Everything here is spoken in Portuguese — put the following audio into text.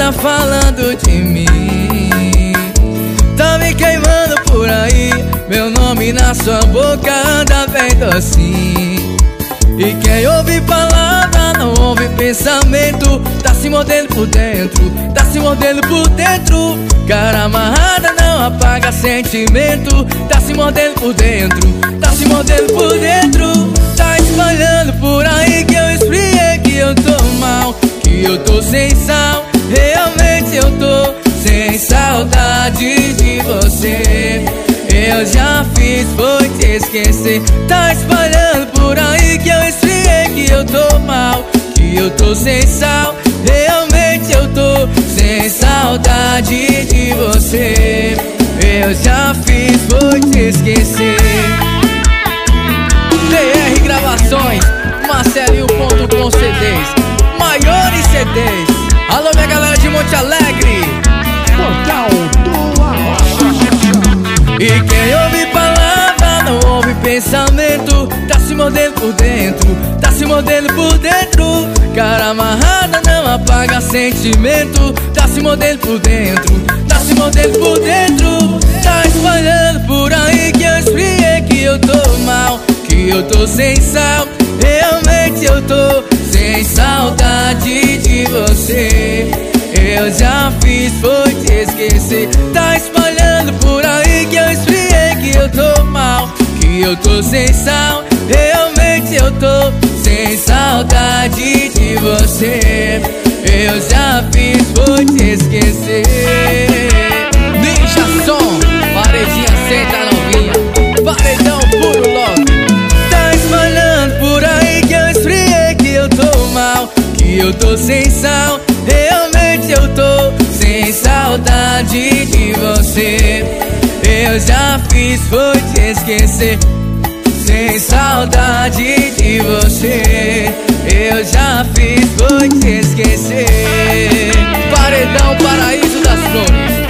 tá falando de mim. Tá me queimando por aí, meu nome na sua boca anda bem docinho. E quem ouve palavra não ouve pensamento. Tá se mordendo por dentro, tá se mordendo por dentro. Cara amarrada não apaga sentimento. Tá se mordendo por dentro, tá se mordendo por dentro. Tá espalhando por aí que eu esfriei, que eu tô mal, que eu tô sem sal. Realmente eu tô sem saudade de você. Eu já fiz, foi te esquecer. Tá espalhando por aí que eu esfriei, que eu tô mal, que eu tô sem sal. Realmente eu tô sem saudade de você. Eu já fiz, foi te esquecer. DR Gravações, Marcelinho.com CDs, maiores CDs. Alô minha galera de Monte Alegre, Portal do Arrocha. e quem ouve palavra não ouve pensamento. Tá se mordendo por dentro, tá se mordendo por dentro. Cara amarrada não apaga sentimento. Tá se mordendo por dentro, tá se mordendo por dentro. Tá espalhando por aí que eu esfriei, que eu tô mal, que eu tô sem sal. Realmente eu tô sem saudade de você. Eu já fiz, foi te esquecer. Tá espalhando por aí que eu esfriei, que eu tô mal, que eu tô sem sal. Realmente eu tô sem saudade de você. Eu já fiz, foi te esquecer. Ninja Som, paredinha senta novinha, paredão puro logo. Tá espalhando por aí que eu esfriei, que eu tô mal, que eu tô sem sal. Realmente eu tô sem saudade de você. Eu já fiz, foi te esquecer. Sem saudade de você. Eu já fiz, foi te esquecer. Paredão Paraíso das Flores,